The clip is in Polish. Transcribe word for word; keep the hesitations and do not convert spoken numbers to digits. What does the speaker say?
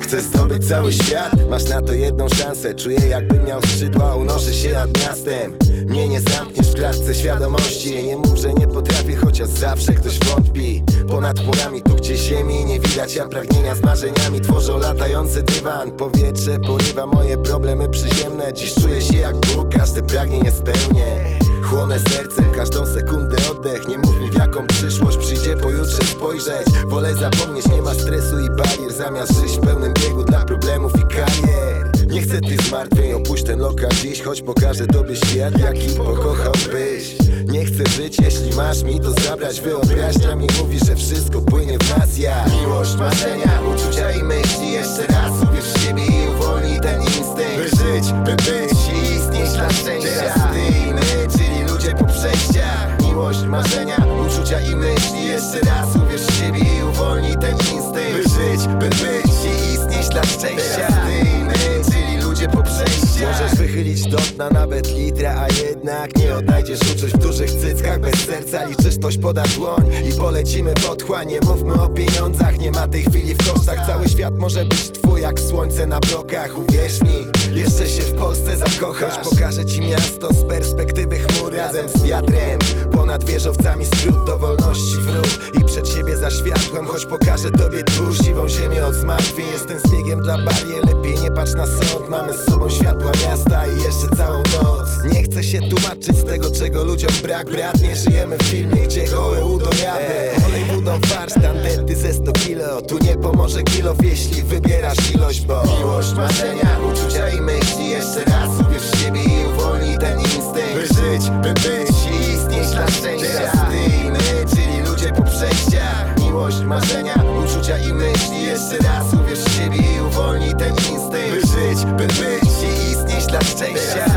Chcesz zdobyć cały świat, masz na to jedną szansę. Czuję, jakbym miał skrzydła, unoszę się nad miastem. Mnie nie zamkniesz w klatce świadomości. Nie mów, że nie potrafię, chociaż zawsze ktoś wątpi. Ponad chmurami, tu gdzie ziemi nie widać, ja pragnienia z marzeniami tworzą latający dywan. Powietrze porywa moje problemy przyziemne. Dziś czuję się jak Bóg, każde pragnienie spełnię. Chłonę sercem, każdą sekundę oddech. Nie mów mi, w jaką przyszłość przyjdzie pojutrze spojrzeć. Wolę zapomnieć, nie ma stresu i barier, zamiast żyć w pełnym biegu dla problemów i karier. Nie chcę tych zmartwień, opuść ten lokal dziś, choć pokażę tobie świat, jaki pokochałbyś. Nie chcę żyć, jeśli masz mi to zabrać. Wyobraźnia mi mówi, że wszystko płynie w nas jak miłość, marzenia, uczucia i myśli. Jeszcze raz uwierz w siebie i uwolnij ten instynkt. By żyć, by być i istnieć dla szczęścia. Teraz ty i my, czyli ludzie po przejściach. Miłość, marzenia, uczucia i myśli. Jeszcze raz uwierz w siebie i uwolnij ten instynkt. By żyć, by być i istnieć dla szczęścia. Teraz ty i my, czyli ludzie po przejściach. Możesz wychylić do dna nawet litra, a jednak nie odnajdziesz uczuć w dużych cyckach. Bez serca liczysz, ktoś poda dłoń i polecimy w otchłań. Nie mówmy o pieniądzach, nie ma tej chwili w kosztach. Cały świat może być twój jak słońce na blokach. Uwierz mi, jeszcze się w Polsce zakochasz. Pokażę ci miasto z perspektywy chmur razem z wiatrem. Ponad wieżowcami skrót do wolności wróg i przed siebie za światłem. Choć pokażę tobie tu siwą ziemię od zmartwień. Jestem zbiegiem dla barier, lepiej nie patrz na sąd. Mamy z sobą światła miasta i jeszcze całą noc. Nie chcę się tłumaczyć z tego, czego ludziom brak. Brat, nie żyjemy w filmie, gdzie gołe udojadę. Olej budą farsz, tandety ze sto kilo. Tu nie pomoże kilof, jeśli wybierasz ilość, bo miłość, marzenia, uczucia i myśli. Jeszcze raz uwierz w siebie i uwolnij ten instynkt. By żyć, by być i istnieć dla szczęścia. Teraz ty i my, czyli ludzie po przejściach. Miłość, marzenia, uczucia i myśli. Jeszcze raz uwierz w siebie i uwolnij ten instynkt. By żyć, by być i istnieć dla szczęścia.